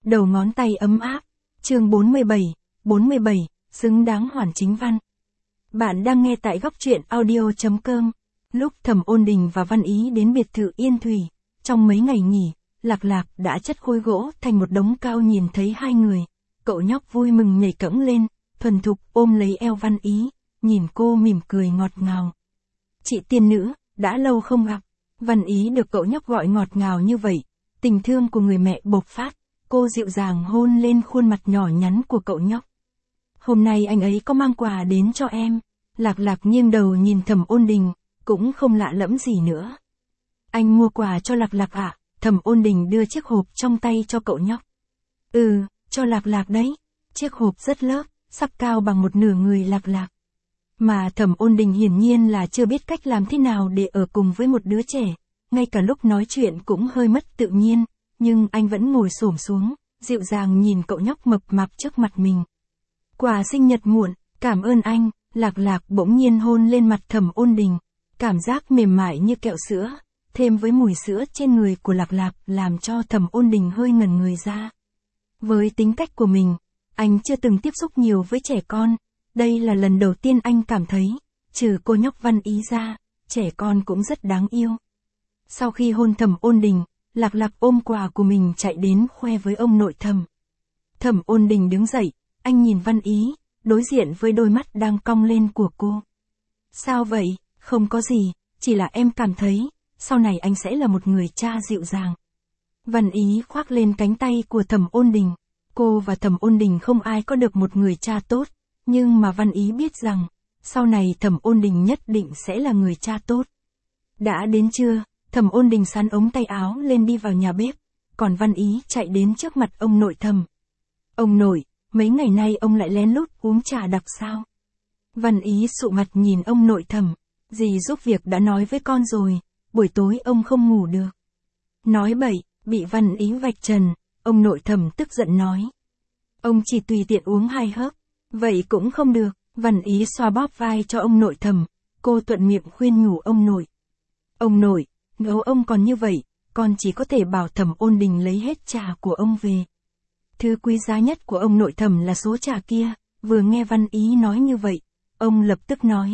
Đầu ngón tay ấm áp. Chương 47, xứng đáng hoàn chính văn. Bạn đang nghe tại góc truyện audio.com. Lúc Thẩm Ôn Đình và Văn Ý đến biệt thự Yên Thủy, trong mấy ngày nghỉ, Lạc Lạc đã chất khối gỗ thành một đống cao. Nhìn thấy hai người, cậu nhóc vui mừng nhảy cẫng lên, thuần thục ôm lấy eo Văn Ý, nhìn cô mỉm cười ngọt ngào. Chị tiên nữ, đã lâu không gặp. Văn Ý được cậu nhóc gọi ngọt ngào như vậy, tình thương của người mẹ bộc phát, cô dịu dàng hôn lên khuôn mặt nhỏ nhắn của cậu nhóc. Hôm nay anh ấy có mang quà đến cho em. Lạc Lạc nghiêng đầu nhìn Thẩm Ôn Đình, cũng không lạ lẫm gì nữa. Anh mua quà cho Lạc Lạc à? Thẩm Ôn Đình đưa chiếc hộp trong tay cho cậu nhóc. Cho Lạc Lạc đấy. Chiếc hộp rất lớp, sắp cao bằng một nửa người Lạc Lạc. Mà Thẩm Ôn Đình hiển nhiên là chưa biết cách làm thế nào để ở cùng với một đứa trẻ, ngay cả lúc nói chuyện cũng hơi mất tự nhiên, nhưng anh vẫn ngồi xổm xuống, dịu dàng nhìn cậu nhóc mập mạp trước mặt mình. Quà sinh nhật muộn, cảm ơn anh. Lạc Lạc bỗng nhiên hôn lên mặt Thẩm Ôn Đình, cảm giác mềm mại như kẹo sữa, thêm với mùi sữa trên người của Lạc Lạc làm cho Thẩm Ôn Đình hơi ngẩn người ra. Với tính cách của mình, anh chưa từng tiếp xúc nhiều với trẻ con, đây là lần đầu tiên anh cảm thấy, trừ cô nhóc Văn Ý ra, trẻ con cũng rất đáng yêu. Sau khi hôn Thẩm Ôn Đình, Lạc Lạc ôm quà của mình chạy đến khoe với ông nội Thẩm. Thẩm Ôn Đình đứng dậy, anh nhìn Văn Ý, đối diện với đôi mắt đang cong lên của cô. Sao vậy? Không có gì, chỉ là em cảm thấy, sau này anh sẽ là một người cha dịu dàng. Văn Ý khoác lên cánh tay của Thẩm Ôn Đình. Cô và Thẩm Ôn Đình không ai có được một người cha tốt, nhưng mà Văn Ý biết rằng, sau này Thẩm Ôn Đình nhất định sẽ là người cha tốt. Đã đến trưa, Thẩm Ôn Đình xắn ống tay áo lên đi vào nhà bếp, còn Văn Ý chạy đến trước mặt ông nội Thẩm. Ông nội, mấy ngày nay ông lại lén lút uống trà đặc sao? Văn Ý sụ mặt nhìn ông nội Thẩm. Dì giúp việc đã nói với con rồi, buổi tối ông không ngủ được. Nói bậy, bị Văn Ý vạch trần, ông nội Thẩm tức giận nói. Ông chỉ tùy tiện uống 2 hớp, vậy cũng không được. Văn Ý xoa bóp vai cho ông nội Thẩm, cô thuận miệng khuyên nhủ ông nội. Ông nội, nếu ông còn như vậy, con chỉ có thể bảo Thẩm Ôn Đình lấy hết trà của ông về. Thứ quý giá nhất của ông nội Thẩm là số trà kia. Vừa nghe Văn Ý nói như vậy, ông lập tức nói.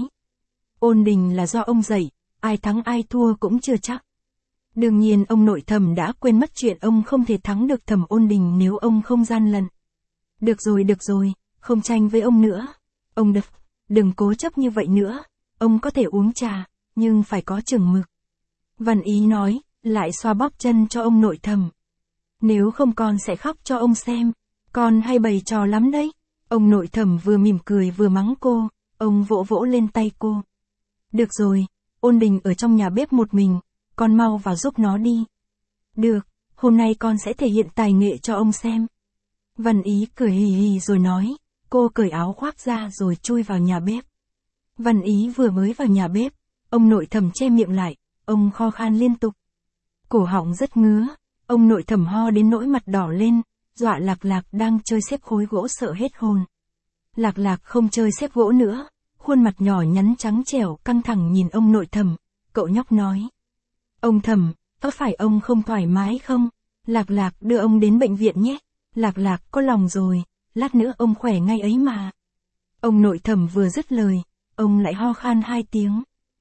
Ôn Đình là do ông dạy, ai thắng ai thua cũng chưa chắc. Đương nhiên ông nội Thẩm đã quên mất chuyện ông không thể thắng được Thẩm Ôn Đình nếu ông không gian lận. Được rồi, không tranh với ông nữa. Ông đừng cố chấp như vậy nữa, ông có thể uống trà, nhưng phải có chừng mực. Văn Ý nói, lại xoa bóp chân cho ông nội Thẩm. Nếu không con sẽ khóc cho ông xem, con hay bày trò lắm đấy. Ông nội Thẩm vừa mỉm cười vừa mắng cô, ông vỗ vỗ lên tay cô. Được rồi, Ôn Đình ở trong nhà bếp một mình, con mau vào giúp nó đi. Được, hôm nay con sẽ thể hiện tài nghệ cho ông xem. Văn Ý cười hì hì rồi nói, cô cởi áo khoác ra rồi chui vào nhà bếp. Văn Ý vừa mới vào nhà bếp, ông nội Thẩm che miệng lại, ông kho khan liên tục. Cổ họng rất ngứa, ông nội Thẩm ho đến nỗi mặt đỏ lên, dọa Lạc Lạc đang chơi xếp khối gỗ sợ hết hồn. Lạc Lạc không chơi xếp gỗ nữa, khuôn mặt nhỏ nhắn trắng trẻo căng thẳng nhìn ông nội Thẩm, cậu nhóc nói. Ông Thẩm, có phải ông không thoải mái không? Lạc Lạc đưa ông đến bệnh viện nhé. Lạc Lạc có lòng rồi, lát nữa ông khỏe ngay ấy mà. Ông nội Thẩm vừa dứt lời, ông lại ho khan 2 tiếng.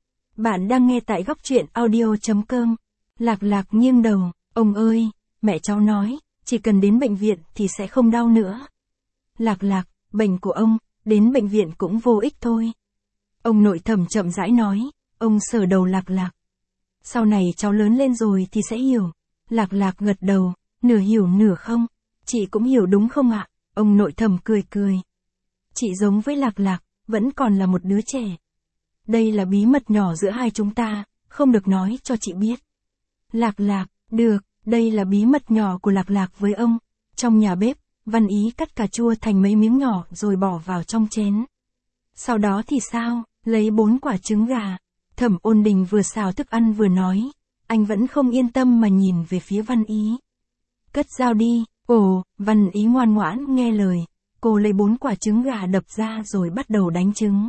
Bạn đang nghe tại góc truyện audio.com. Lạc Lạc nghiêng đầu, ông ơi, mẹ cháu nói, chỉ cần đến bệnh viện thì sẽ không đau nữa. Lạc Lạc, bệnh của ông, đến bệnh viện cũng vô ích thôi. Ông nội Thẩm chậm rãi nói, ông sờ đầu Lạc Lạc. Sau này cháu lớn lên rồi thì sẽ hiểu. Lạc Lạc gật đầu, nửa hiểu nửa không. Chị cũng hiểu đúng không ạ? Ông nội Thẩm cười cười. Chị giống với Lạc Lạc, vẫn còn là một đứa trẻ. Đây là bí mật nhỏ giữa hai chúng ta, không được nói cho chị biết. Lạc Lạc, được, đây là bí mật nhỏ của Lạc Lạc với ông. Trong nhà bếp, Văn Ý cắt cà chua thành mấy miếng nhỏ rồi bỏ vào trong chén. Sau đó thì sao? Lấy 4 quả trứng gà. Thẩm Ôn Đình vừa xào thức ăn vừa nói. Anh vẫn không yên tâm mà nhìn về phía Văn Ý. Cất dao đi. Ồ, Văn Ý ngoan ngoãn nghe lời. Cô lấy 4 quả trứng gà đập ra rồi bắt đầu đánh trứng.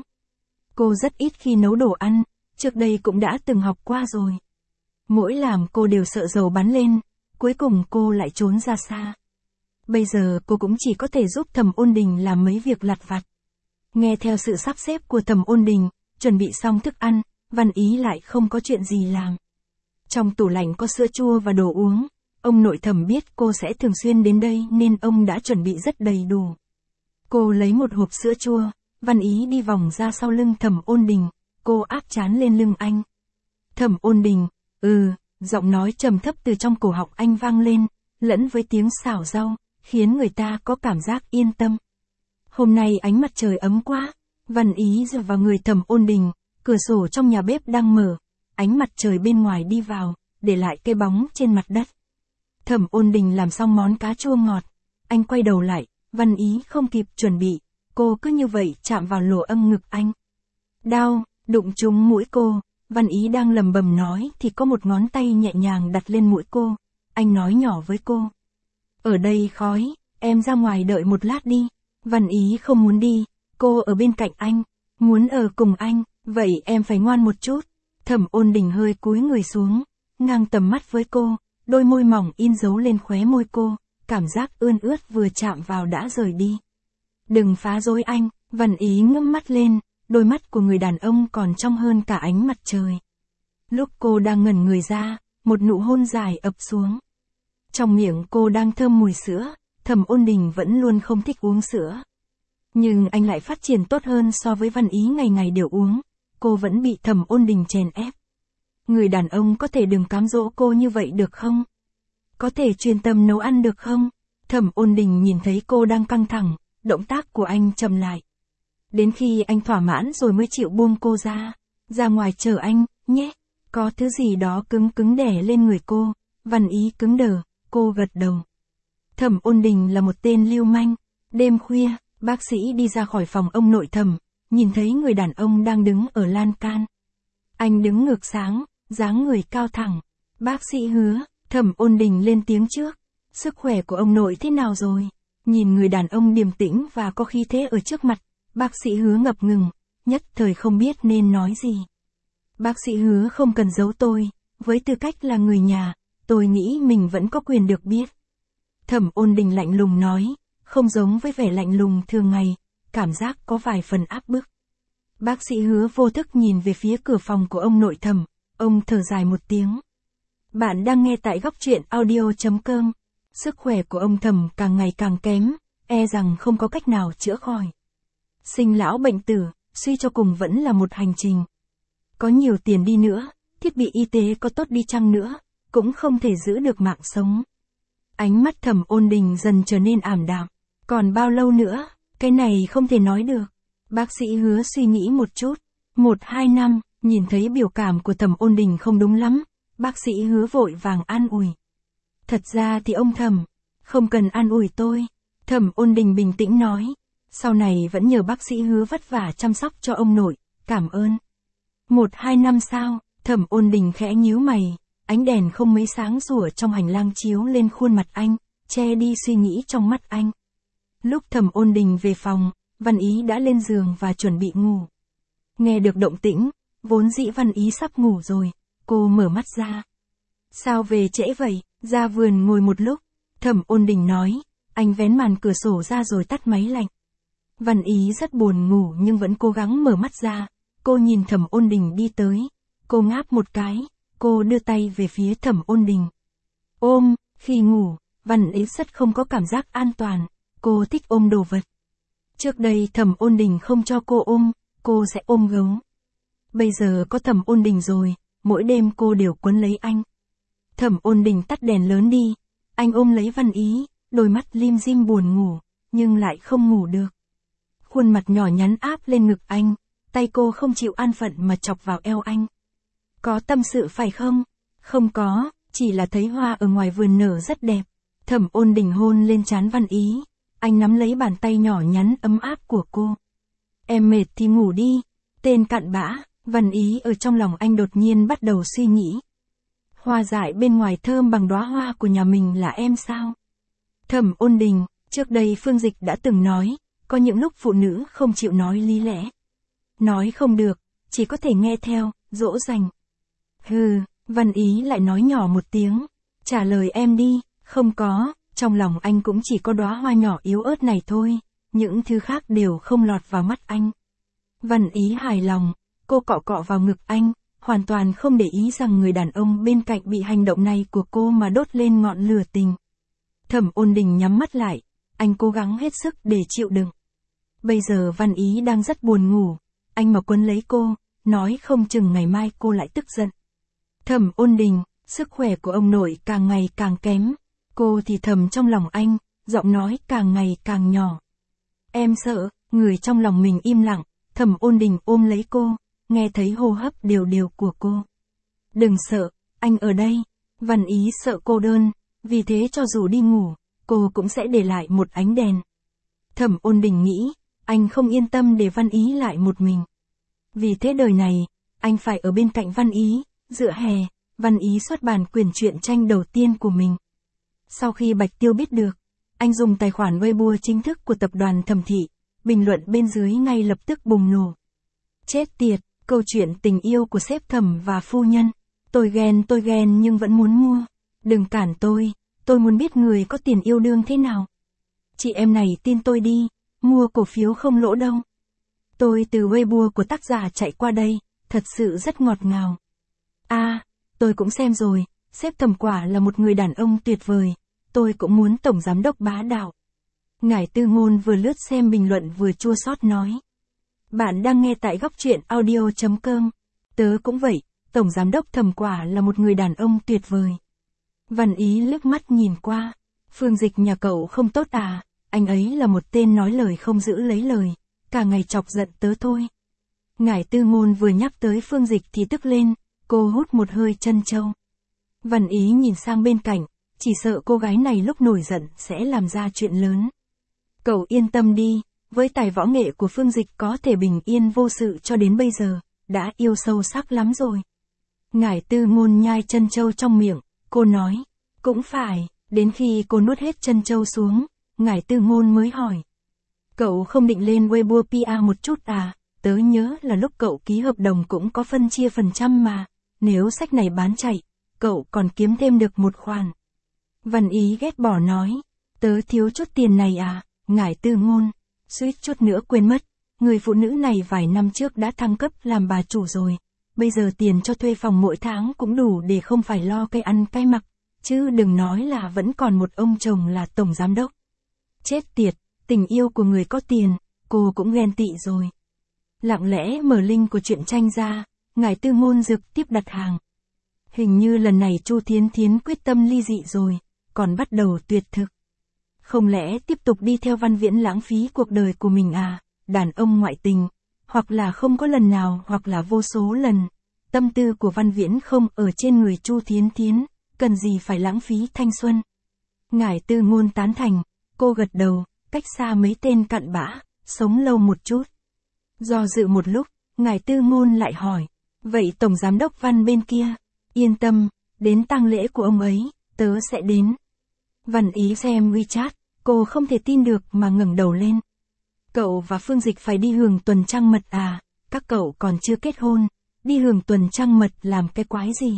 Cô rất ít khi nấu đồ ăn, trước đây cũng đã từng học qua rồi. Mỗi làm cô đều sợ dầu bắn lên, cuối cùng cô lại trốn ra xa. Bây giờ cô cũng chỉ có thể giúp Thẩm Ôn Đình làm mấy việc lặt vặt. Nghe theo sự sắp xếp của Thẩm Ôn Đình, chuẩn bị xong thức ăn, Văn Ý lại không có chuyện gì làm. Trong tủ lạnh có sữa chua và đồ uống, ông nội Thẩm biết cô sẽ thường xuyên đến đây nên ông đã chuẩn bị rất đầy đủ. Cô lấy một hộp sữa chua, Văn Ý đi vòng ra sau lưng Thẩm Ôn Đình, cô áp trán lên lưng anh. Thẩm Ôn Đình, giọng nói trầm thấp từ trong cổ họng anh vang lên, lẫn với tiếng xào rau, khiến người ta có cảm giác yên tâm. Hôm nay ánh mặt trời ấm quá, Văn Ý dựa vào người Thẩm Ôn Đình, cửa sổ trong nhà bếp đang mở, ánh mặt trời bên ngoài đi vào, để lại cái bóng trên mặt đất. Thẩm Ôn Đình làm xong món cá chua ngọt, anh quay đầu lại, Văn Ý không kịp chuẩn bị, cô cứ như vậy chạm vào lỗ âm ngực anh. Đau, đụng trúng mũi cô, Văn Ý đang lầm bầm nói thì có một ngón tay nhẹ nhàng đặt lên mũi cô, anh nói nhỏ với cô. Ở đây khói, em ra ngoài đợi một lát đi. Văn Ý không muốn đi, cô ở bên cạnh anh, muốn ở cùng anh, vậy em phải ngoan một chút. Thẩm Ôn Đình hơi cúi người xuống, ngang tầm mắt với cô, đôi môi mỏng in dấu lên khóe môi cô, cảm giác ươn ướt vừa chạm vào đã rời đi. Đừng phá rối anh, Văn Ý ngước mắt lên, đôi mắt của người đàn ông còn trong hơn cả ánh mặt trời. Lúc cô đang ngẩn người ra, một nụ hôn dài ập xuống. Trong miệng cô đang thơm mùi sữa, Thẩm Ôn Đình vẫn luôn không thích uống sữa. Nhưng anh lại phát triển tốt hơn so với Văn Ý ngày ngày đều uống, cô vẫn bị Thẩm Ôn Đình chèn ép. Người đàn ông có thể đừng cám dỗ cô như vậy được không? Có thể chuyên tâm nấu ăn được không? Thẩm Ôn Đình nhìn thấy cô đang căng thẳng, động tác của anh chậm lại. Đến khi anh thỏa mãn rồi mới chịu buông cô ra. Ra ngoài chờ anh, nhé. Có thứ gì đó cứng cứng đè lên người cô. Văn Ý cứng đờ, cô gật đầu. Thẩm Ôn Đình là một tên lưu manh. Đêm khuya, bác sĩ đi ra khỏi phòng ông nội Thẩm, nhìn thấy người đàn ông đang đứng ở lan can. Anh đứng ngược sáng, dáng người cao thẳng. Bác sĩ Hứa, Thẩm Ôn Đình lên tiếng trước. Sức khỏe của ông nội thế nào rồi? Nhìn người đàn ông điềm tĩnh và có khí thế ở trước mặt, bác sĩ Hứa ngập ngừng, nhất thời không biết nên nói gì. Bác sĩ Hứa không cần giấu tôi, với tư cách là người nhà, tôi nghĩ mình vẫn có quyền được biết. Thẩm Ôn Đình lạnh lùng nói, không giống với vẻ lạnh lùng thường ngày, cảm giác có vài phần áp bức. Bác sĩ Hứa vô thức nhìn về phía cửa phòng của ông nội Thẩm, ông thở dài một tiếng. Bạn đang nghe tại góc truyện audio.com. Sức khỏe của ông Thẩm càng ngày càng kém, e rằng không có cách nào chữa khỏi. Sinh lão bệnh tử, suy cho cùng vẫn là một hành trình. Có nhiều tiền đi nữa, thiết bị y tế có tốt đi chăng nữa, cũng không thể giữ được mạng sống. Ánh mắt Thẩm Ôn Đình dần trở nên ảm đạm. Còn bao lâu nữa, cái này không thể nói được. Bác sĩ Hứa suy nghĩ một chút. 1-2 năm, nhìn thấy biểu cảm của Thẩm Ôn Đình không đúng lắm. Bác sĩ Hứa vội vàng an ủi. Thật ra thì ông Thẩm, không cần an ủi tôi. Thẩm Ôn Đình bình tĩnh nói. Sau này vẫn nhờ bác sĩ Hứa vất vả chăm sóc cho ông nội, cảm ơn. 1-2 năm sao? Thẩm Ôn Đình khẽ nhíu mày, ánh đèn không mấy sáng rủa trong hành lang chiếu lên khuôn mặt anh, che đi suy nghĩ trong mắt anh. Lúc Thẩm Ôn Đình về phòng, Văn Ý đã lên giường và chuẩn bị ngủ. Nghe được động tĩnh, vốn dĩ Văn Ý sắp ngủ rồi, cô mở mắt ra. Sao về trễ vậy? Ra vườn ngồi một lúc, Thẩm Ôn Đình nói, anh vén màn cửa sổ ra rồi tắt máy lạnh. Văn Ý rất buồn ngủ nhưng vẫn cố gắng mở mắt ra, cô nhìn Thẩm Ôn Đình đi tới, cô ngáp một cái, cô đưa tay về phía Thẩm Ôn Đình. Ôm, khi ngủ, Văn Ý rất không có cảm giác an toàn, cô thích ôm đồ vật. Trước đây Thẩm Ôn Đình không cho cô sẽ ôm gấu. Bây giờ có Thẩm Ôn Đình rồi, mỗi đêm cô đều quấn lấy anh. Thẩm Ôn Đình tắt đèn lớn đi, anh ôm lấy Văn Ý, đôi mắt lim dim buồn ngủ, nhưng lại không ngủ được. Khuôn mặt nhỏ nhắn áp lên ngực anh, tay cô không chịu an phận mà chọc vào eo anh. Có tâm sự phải không? Không có, chỉ là thấy hoa ở ngoài vườn nở rất đẹp. Thẩm Ôn Đình hôn lên trán Văn Ý, anh nắm lấy bàn tay nhỏ nhắn ấm áp của cô. Em mệt thì ngủ đi, tên cặn bã. Văn Ý ở trong lòng anh đột nhiên bắt đầu suy nghĩ. Hoa dại bên ngoài thơm bằng đóa hoa của nhà mình là em sao? Thẩm Ôn Đình, trước đây Phương Dịch đã từng nói, có những lúc phụ nữ không chịu nói lý lẽ. Nói không được, chỉ có thể nghe theo, dỗ dành. Văn Ý lại nói nhỏ một tiếng. Trả lời em đi, không có, Trong lòng anh cũng chỉ có đóa hoa nhỏ yếu ớt này thôi, những thứ khác đều không lọt vào mắt anh. Văn Ý hài lòng, cô cọ cọ vào ngực anh, hoàn toàn không để ý rằng người đàn ông bên cạnh bị hành động này của cô mà đốt lên ngọn lửa tình. Thẩm Ôn Đình nhắm mắt lại, anh cố gắng hết sức để chịu đựng. Bây giờ Văn Ý đang rất buồn ngủ, anh mà quấn lấy cô, nói không chừng ngày mai cô lại tức giận. Thẩm Ôn Đình, sức khỏe của ông nội càng ngày càng kém, cô thì thầm trong lòng anh, giọng nói càng ngày càng nhỏ. Em sợ, người trong lòng mình im lặng, Thẩm Ôn Đình ôm lấy cô, nghe thấy hô hấp đều đều của cô. Đừng sợ, anh ở đây. Văn Ý sợ cô đơn, vì thế cho dù đi ngủ, cô cũng sẽ để lại một ánh đèn. Thẩm Ôn Đình nghĩ, anh không yên tâm để Văn Ý lại một mình. Vì thế đời này, anh phải ở bên cạnh Văn Ý, dựa hè, Văn Ý xuất bản quyển truyện tranh đầu tiên của mình. Sau khi Bạch Tiêu biết được, anh dùng tài khoản Weibo chính thức của tập đoàn Thẩm Thị, bình luận bên dưới ngay lập tức bùng nổ. Chết tiệt, câu chuyện tình yêu của sếp Thẩm và phu nhân. Tôi ghen nhưng vẫn muốn mua. Đừng cản tôi muốn biết người có tiền yêu đương thế nào. Chị em này tin tôi đi, mua cổ phiếu không lỗ đâu. Tôi từ Weibo của tác giả chạy qua đây, thật sự rất ngọt ngào. Tôi cũng xem rồi, sếp Thẩm quả là một người đàn ông tuyệt vời, tôi cũng muốn tổng giám đốc bá đạo. Ngải Tư Ngôn vừa lướt xem bình luận vừa chua xót nói. Bạn đang nghe tại góc truyện audio.com. Tớ cũng vậy, tổng giám đốc Thẩm quả là một người đàn ông tuyệt vời. Văn Ý liếc mắt nhìn qua. Phương Dịch nhà cậu không tốt à, anh ấy là một tên nói lời không giữ lấy lời, cả ngày chọc giận tớ thôi. Ngải Tư Ngôn vừa nhắc tới Phương Dịch thì tức lên, cô hút một hơi trân châu. Văn Ý nhìn sang bên cạnh, chỉ sợ cô gái này lúc nổi giận sẽ làm ra chuyện lớn. Cậu yên tâm đi, với tài võ nghệ của Phương Dịch có thể bình yên vô sự cho đến bây giờ, đã yêu sâu sắc lắm rồi. Ngải Tư Ngôn nhai trân châu trong miệng, cô nói, cũng phải, đến khi cô nuốt hết trân châu xuống, Ngải Tư Ngôn mới hỏi. Cậu không định lên Weibo PR một chút à, tớ nhớ là lúc cậu ký hợp đồng cũng có phân chia phần trăm mà, nếu sách này bán chạy, cậu còn kiếm thêm được một khoản. Văn Ý ghét bỏ nói, tớ thiếu chút tiền này à, Ngải Tư Ngôn, suýt chút nữa quên mất, người phụ nữ này vài năm trước đã thăng cấp làm bà chủ rồi, bây giờ tiền cho thuê phòng mỗi tháng cũng đủ để không phải lo cái ăn cái mặc, chứ đừng nói là vẫn còn một ông chồng là tổng giám đốc. Chết tiệt, tình yêu của người có tiền, cô cũng ghen tị rồi. Lặng lẽ mở link của truyện tranh ra, Ngải Tư Ngôn trực tiếp đặt hàng. Hình như lần này Chu Thiến Thiến quyết tâm ly dị rồi, còn bắt đầu tuyệt thực. Không lẽ tiếp tục đi theo Văn Viễn lãng phí cuộc đời của mình à, đàn ông ngoại tình, hoặc là không có lần nào hoặc là vô số lần. Tâm tư của Văn Viễn không ở trên người Chu Thiến Thiến, cần gì phải lãng phí thanh xuân. Ngải Tư Ngôn tán thành, cô gật đầu, cách xa mấy tên cặn bã, sống lâu một chút. Do dự một lúc, Ngải Tư Ngôn lại hỏi, vậy tổng giám đốc Văn bên kia, yên tâm, đến tang lễ của ông ấy, tớ sẽ đến. Văn Ý xem WeChat, cô không thể tin được mà ngẩng đầu lên. Cậu và Phương Dịch phải đi hưởng tuần trăng mật à, các cậu còn chưa kết hôn, đi hưởng tuần trăng mật làm cái quái gì?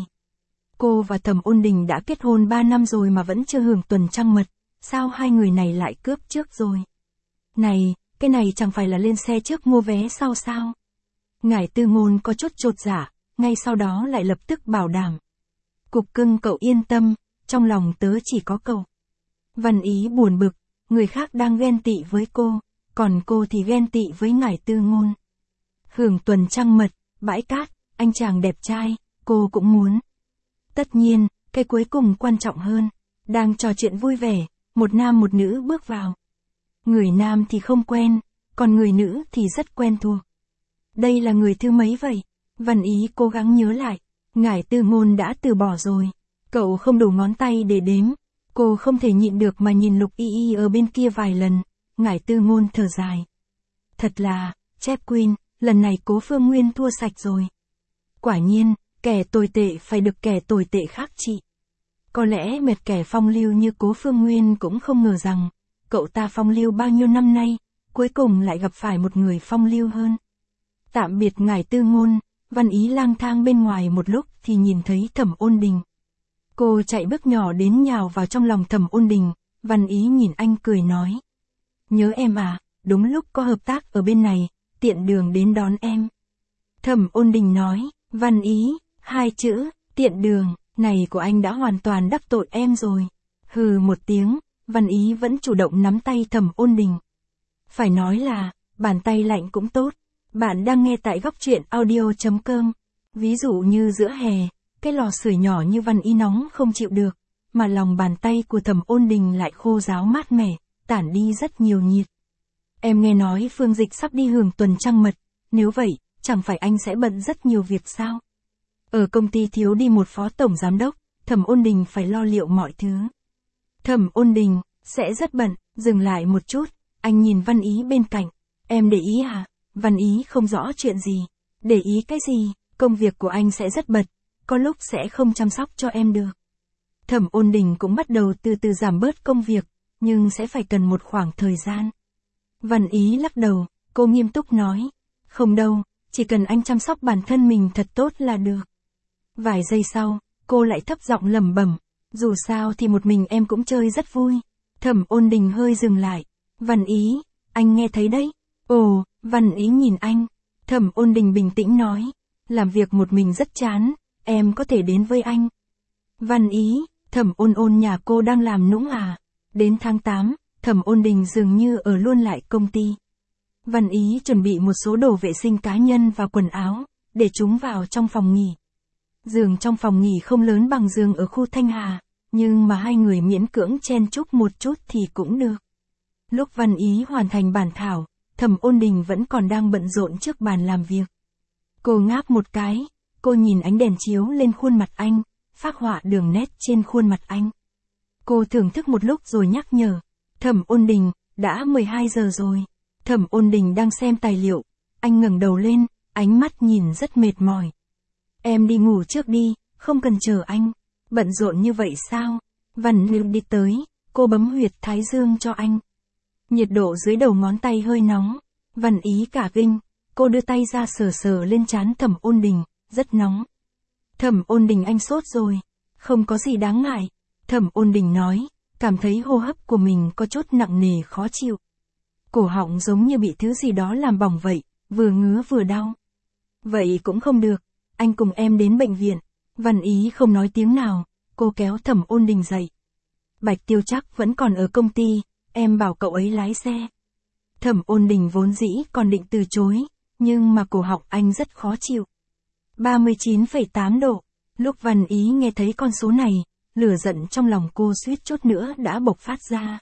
Cô và Thẩm Ôn Đình đã kết hôn 3 năm rồi mà vẫn chưa hưởng tuần trăng mật, sao hai người này lại cướp trước rồi? Này, cái này chẳng phải là lên xe trước mua vé sau sao? Ngải Tư Ngôn có chút chột dạ, ngay sau đó lại lập tức bảo đảm. Cục cưng cậu yên tâm, trong lòng tớ chỉ có cậu. Văn Ý buồn bực, người khác đang ghen tị với cô, còn cô thì ghen tị với Ngải Tư Ngôn. Hưởng tuần trăng mật, bãi cát, anh chàng đẹp trai, cô cũng muốn. Tất nhiên, cái cuối cùng quan trọng hơn. Đang trò chuyện vui vẻ, một nam một nữ bước vào. Người nam thì không quen, còn người nữ thì rất quen thuộc. Đây là người thứ mấy vậy? Văn Ý cố gắng nhớ lại. Ngải Tư Ngôn đã từ bỏ rồi. Cậu không đủ ngón tay để đếm. Cô không thể nhịn được mà nhìn Lục Y Y ở bên kia vài lần. Ngải Tư Ngôn thở dài. Thật là, Chép Queen, lần này Cố Phương Nguyên thua sạch rồi. Quả nhiên, kẻ tồi tệ phải được kẻ tồi tệ khác trị. Có lẽ mệt kẻ phong lưu như Cố Phương Nguyên cũng không ngờ rằng, cậu ta phong lưu bao nhiêu năm nay, cuối cùng lại gặp phải một người phong lưu hơn. Tạm biệt Ngải Tư Ngôn, Văn Ý lang thang bên ngoài một lúc thì nhìn thấy Thẩm Ôn Đình. Cô chạy bước nhỏ đến nhào vào trong lòng Thẩm Ôn Đình, Văn Ý nhìn anh cười nói. Nhớ em à, đúng lúc có hợp tác ở bên này, tiện đường đến đón em. Thẩm Ôn Đình nói, Văn Ý, hai chữ, tiện đường, này của anh đã hoàn toàn đắc tội em rồi. Hừ một tiếng, Văn Ý vẫn chủ động nắm tay Thẩm Ôn Đình. Phải nói là, bàn tay lạnh cũng tốt. Bạn đang nghe tại góc truyện audio.com. Ví dụ như giữa hè, cái lò sưởi nhỏ như Văn Ý nóng không chịu được, mà lòng bàn tay của Thẩm Ôn Đình lại khô ráo mát mẻ, tản đi rất nhiều nhiệt. Em nghe nói Phương Dịch sắp đi hưởng tuần trăng mật, nếu vậy, chẳng phải anh sẽ bận rất nhiều việc sao? Ở công ty thiếu đi một phó tổng giám đốc, Thẩm Ôn Đình phải lo liệu mọi thứ. Thẩm Ôn Đình, sẽ rất bận, dừng lại một chút, anh nhìn Văn Ý bên cạnh. Em để ý à? Văn Ý không rõ chuyện gì. Để ý cái gì? Công việc của anh sẽ rất bận, có lúc sẽ không chăm sóc cho em được. Thẩm Ôn Đình cũng bắt đầu từ từ giảm bớt công việc, nhưng sẽ phải cần một khoảng thời gian. Văn Ý lắc đầu, cô nghiêm túc nói. Không đâu, chỉ cần anh chăm sóc bản thân mình thật tốt là được. Vài giây sau, cô lại thấp giọng lẩm bẩm. Dù sao thì một mình em cũng chơi rất vui. Thẩm Ôn Đình hơi dừng lại. Văn Ý, anh nghe thấy đấy. Ồ, Văn Ý nhìn anh. Thẩm Ôn Đình bình tĩnh nói. Làm việc một mình rất chán, em có thể đến với anh. Văn Ý, Thẩm Ôn nhà cô đang làm nũng à? Đến tháng 8, Thẩm Ôn Đình dường như ở luôn lại công ty. Văn Ý chuẩn bị một số đồ vệ sinh cá nhân và quần áo, để chúng vào trong phòng nghỉ. Giường trong phòng nghỉ không lớn bằng giường ở khu Thanh Hà, nhưng mà hai người miễn cưỡng chen chúc một chút thì cũng được. Lúc Văn Ý hoàn thành bản thảo, Thẩm Ôn Đình vẫn còn đang bận rộn trước bàn làm việc. Cô ngáp một cái, cô nhìn ánh đèn chiếu lên khuôn mặt anh, phác họa đường nét trên khuôn mặt anh. Cô thưởng thức một lúc rồi nhắc nhở. Thẩm Ôn Đình, đã 12 giờ rồi. Thẩm Ôn Đình đang xem tài liệu. Anh ngẩng đầu lên, ánh mắt nhìn rất mệt mỏi. Em đi ngủ trước đi, không cần chờ anh. Bận rộn như vậy sao? Văn Lưu đi tới, cô bấm huyệt thái dương cho anh. Nhiệt độ dưới đầu ngón tay hơi nóng. Văn Ý cả kinh, cô đưa tay ra sờ sờ lên trán Thẩm Ôn Đình, rất nóng. Thẩm Ôn Đình, anh sốt rồi. Không có gì đáng ngại. Thẩm Ôn Đình nói, cảm thấy hô hấp của mình có chút nặng nề khó chịu. Cổ họng giống như bị thứ gì đó làm bỏng vậy, vừa ngứa vừa đau. Vậy cũng không được, anh cùng em đến bệnh viện. Văn Ý không nói tiếng nào, cô kéo Thẩm Ôn Đình dậy. Bạch Tiêu chắc vẫn còn ở công ty, em bảo cậu ấy lái xe. Thẩm Ôn Đình vốn dĩ còn định từ chối, nhưng mà cổ họng anh rất khó chịu. 39,8 độ, lúc Văn Ý nghe thấy con số này, lửa giận trong lòng cô suýt chút nữa đã bộc phát ra.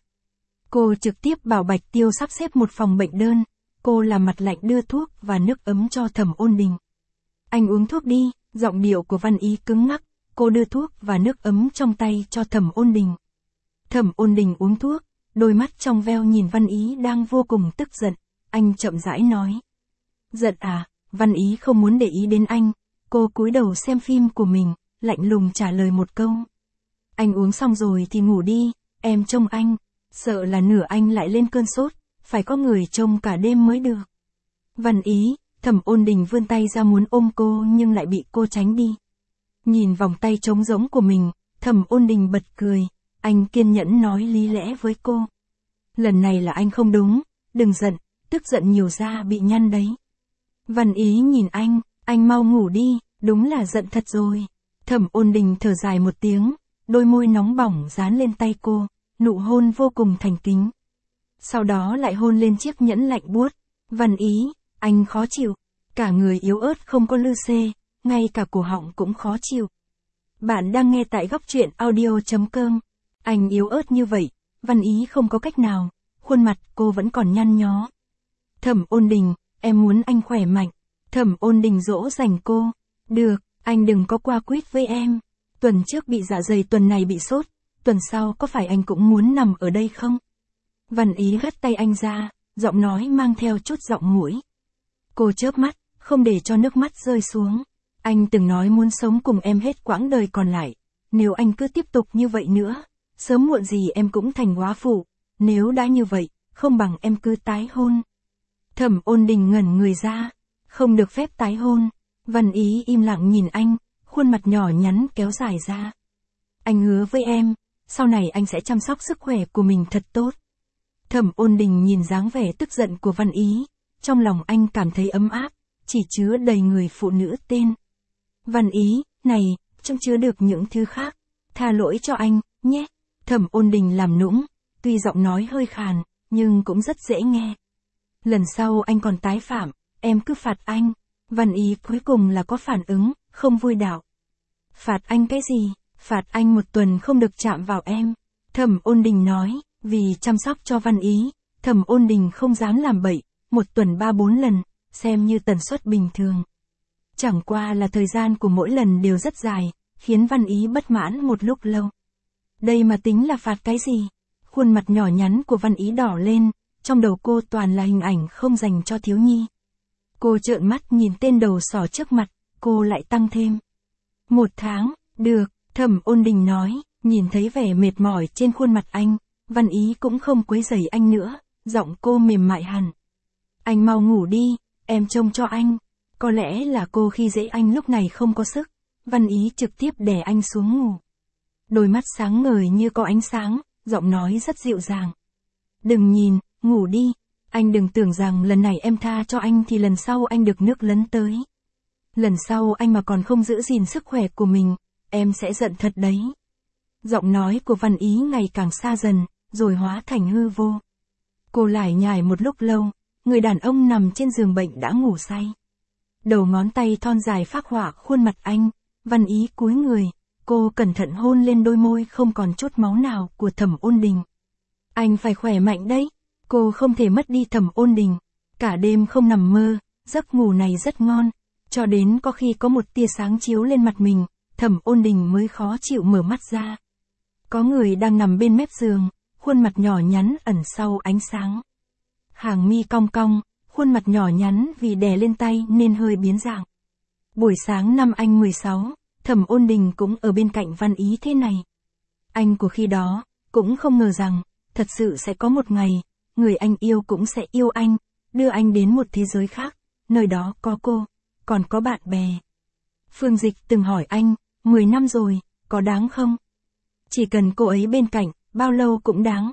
Cô trực tiếp bảo Bạch Tiêu sắp xếp một phòng bệnh đơn, cô làm mặt lạnh đưa thuốc và nước ấm cho Thẩm Ôn Đình. Anh uống thuốc đi, giọng điệu của Văn Ý cứng ngắc, cô đưa thuốc và nước ấm trong tay cho Thẩm Ôn Đình. Thẩm Ôn Đình uống thuốc, đôi mắt trong veo nhìn Văn Ý đang vô cùng tức giận, anh chậm rãi nói. Giận à? Văn Ý không muốn để ý đến anh, cô cúi đầu xem phim của mình, lạnh lùng trả lời một câu. Anh uống xong rồi thì ngủ đi, em trông anh, sợ là nửa anh lại lên cơn sốt, phải có người trông cả đêm mới được. Văn Ý, Thẩm Ôn Đình vươn tay ra muốn ôm cô nhưng lại bị cô tránh đi. Nhìn vòng tay trống rỗng của mình, Thẩm Ôn Đình bật cười, anh kiên nhẫn nói lý lẽ với cô. Lần này là anh không đúng, đừng giận, tức giận nhiều da bị nhăn đấy. Văn Ý nhìn anh mau ngủ đi, đúng là giận thật rồi. Thẩm Ôn Đình thở dài một tiếng, đôi môi nóng bỏng dán lên tay cô, nụ hôn vô cùng thành kính. Sau đó lại hôn lên chiếc nhẫn lạnh buốt. Văn Ý, anh khó chịu, cả người yếu ớt không có lư xê, ngay cả cổ họng cũng khó chịu. Bạn đang nghe tại góc truyện audio.com. Anh yếu ớt như vậy, Văn Ý không có cách nào, khuôn mặt cô vẫn còn nhăn nhó. Thẩm Ôn Đình, em muốn anh khỏe mạnh. Thẩm Ôn Đình dỗ dành cô. Được, anh đừng có qua quýt với em. Tuần trước bị dạ dày, tuần này bị sốt, tuần sau có phải anh cũng muốn nằm ở đây không? Văn Ý gắt tay anh ra, giọng nói mang theo chút giọng mũi. Cô chớp mắt, không để cho nước mắt rơi xuống. Anh từng nói muốn sống cùng em hết quãng đời còn lại. Nếu anh cứ tiếp tục như vậy nữa, sớm muộn gì em cũng thành góa phụ. Nếu đã như vậy, không bằng em cứ tái hôn. Thẩm Ôn Đình ngẩn người ra. Không được phép tái hôn. Văn Ý im lặng nhìn anh, khuôn mặt nhỏ nhắn kéo dài ra. Anh hứa với em, sau này anh sẽ chăm sóc sức khỏe của mình thật tốt. Thẩm Ôn Đình nhìn dáng vẻ tức giận của Văn Ý, trong lòng anh cảm thấy ấm áp, chỉ chứa đầy người phụ nữ tên Văn Ý, này, trong chứa được những thứ khác. Tha lỗi cho anh, nhé. Thẩm Ôn Đình làm nũng, tuy giọng nói hơi khàn, nhưng cũng rất dễ nghe. Lần sau anh còn tái phạm, em cứ phạt anh. Văn Ý cuối cùng là có phản ứng, không vui đạo. Phạt anh cái gì? Phạt anh 1 tuần không được chạm vào em. Thẩm Ôn Đình nói, vì chăm sóc cho Văn Ý, Thẩm Ôn Đình không dám làm bậy, 1 tuần 3-4 lần, xem như tần suất bình thường. Chẳng qua là thời gian của mỗi lần đều rất dài, khiến Văn Ý bất mãn một lúc lâu. Đây mà tính là phạt cái gì? Khuôn mặt nhỏ nhắn của Văn Ý đỏ lên, trong đầu cô toàn là hình ảnh không dành cho thiếu nhi. Cô trợn mắt nhìn tên đầu sỏ trước mặt, cô lại tăng thêm. 1 tháng, được, Thẩm Ôn Đình nói, nhìn thấy vẻ mệt mỏi trên khuôn mặt anh, Văn Ý cũng không quấy rầy anh nữa, giọng cô mềm mại hẳn. Anh mau ngủ đi, em trông cho anh. Có lẽ là cô khi dễ anh lúc này không có sức, Văn Ý trực tiếp đè anh xuống ngủ. Đôi mắt sáng ngời như có ánh sáng, giọng nói rất dịu dàng. Đừng nhìn, ngủ đi, anh đừng tưởng rằng lần này em tha cho anh thì lần sau anh được nước lấn tới. Lần sau anh mà còn không giữ gìn sức khỏe của mình, em sẽ giận thật đấy. Giọng nói của Văn Ý ngày càng xa dần, rồi hóa thành hư vô. Cô lải nhải một lúc lâu, người đàn ông nằm trên giường bệnh đã ngủ say. Đầu ngón tay thon dài phác họa khuôn mặt anh, Văn Ý cúi người, cô cẩn thận hôn lên đôi môi không còn chút máu nào của Thẩm Ôn Đình. Anh phải khỏe mạnh đấy, cô không thể mất đi Thẩm Ôn Đình. Cả đêm không nằm mơ, giấc ngủ này rất ngon, cho đến có khi có một tia sáng chiếu lên mặt mình, Thẩm Ôn Đình mới khó chịu mở mắt ra. Có người đang nằm bên mép giường, khuôn mặt nhỏ nhắn ẩn sau ánh sáng. Hàng mi cong cong, khuôn mặt nhỏ nhắn vì đè lên tay nên hơi biến dạng. Buổi sáng năm anh 16, Thẩm Ôn Đình cũng ở bên cạnh Văn Ý thế này. Anh của khi đó, cũng không ngờ rằng, thật sự sẽ có một ngày, người anh yêu cũng sẽ yêu anh, đưa anh đến một thế giới khác, nơi đó có cô, còn có bạn bè. Phương Dịch từng hỏi anh, 10 năm rồi, có đáng không? Chỉ cần cô ấy bên cạnh, bao lâu cũng đáng.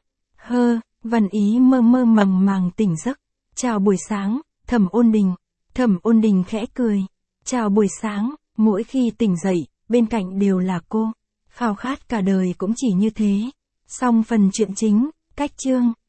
Văn Ý mơ mơ màng màng tỉnh giấc. Chào buổi sáng, Thẩm Ôn Đình. Thẩm Ôn Đình khẽ cười. Chào buổi sáng, mỗi khi tỉnh dậy, bên cạnh đều là cô. Khao khát cả đời cũng chỉ như thế. Xong phần chuyện chính, cách chương.